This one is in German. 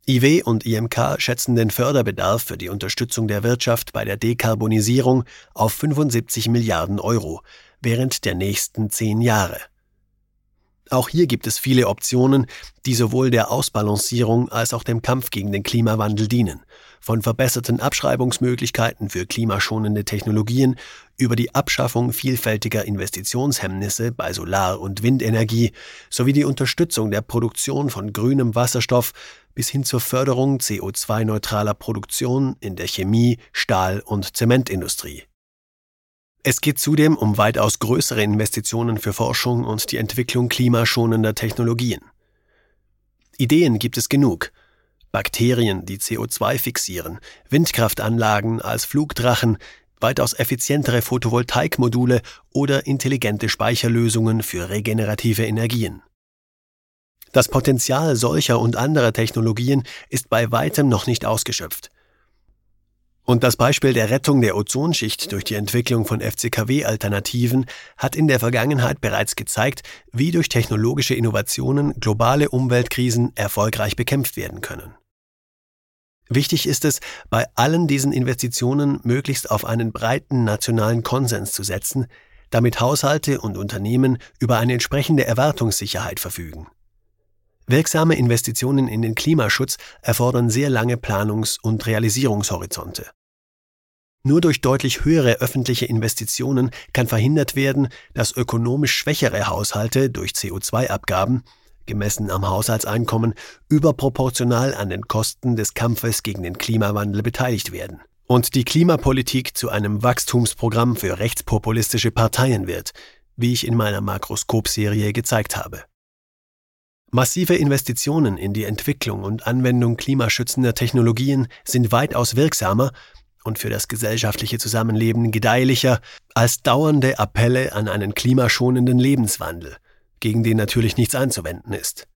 IW und IMK schätzen den Förderbedarf für die Unterstützung der Wirtschaft bei der Dekarbonisierung auf 75 Milliarden Euro während der nächsten 10 Jahre. Auch hier gibt es viele Optionen, die sowohl der Ausbalancierung als auch dem Kampf gegen den Klimawandel dienen. Von verbesserten Abschreibungsmöglichkeiten für klimaschonende Technologien über die Abschaffung vielfältiger Investitionshemmnisse bei Solar- und Windenergie sowie die Unterstützung der Produktion von grünem Wasserstoff bis hin zur Förderung CO2-neutraler Produktion in der Chemie-, Stahl- und Zementindustrie. Es geht zudem um weitaus größere Investitionen für Forschung und die Entwicklung klimaschonender Technologien. Ideen gibt es genug. Bakterien, die CO2 fixieren, Windkraftanlagen als Flugdrachen, weitaus effizientere Photovoltaikmodule oder intelligente Speicherlösungen für regenerative Energien. Das Potenzial solcher und anderer Technologien ist bei weitem noch nicht ausgeschöpft. Und das Beispiel der Rettung der Ozonschicht durch die Entwicklung von FCKW-Alternativen hat in der Vergangenheit bereits gezeigt, wie durch technologische Innovationen globale Umweltkrisen erfolgreich bekämpft werden können. Wichtig ist es, bei allen diesen Investitionen möglichst auf einen breiten nationalen Konsens zu setzen, damit Haushalte und Unternehmen über eine entsprechende Erwartungssicherheit verfügen. Wirksame Investitionen in den Klimaschutz erfordern sehr lange Planungs- und Realisierungshorizonte. Nur durch deutlich höhere öffentliche Investitionen kann verhindert werden, dass ökonomisch schwächere Haushalte durch CO2-Abgaben, gemessen am Haushaltseinkommen, überproportional an den Kosten des Kampfes gegen den Klimawandel beteiligt werden und die Klimapolitik zu einem Wachstumsprogramm für rechtspopulistische Parteien wird, wie ich in meiner Makroskop-Serie gezeigt habe. Massive Investitionen in die Entwicklung und Anwendung klimaschützender Technologien sind weitaus wirksamer und für das gesellschaftliche Zusammenleben gedeihlicher als dauernde Appelle an einen klimaschonenden Lebenswandel, gegen den natürlich nichts einzuwenden ist.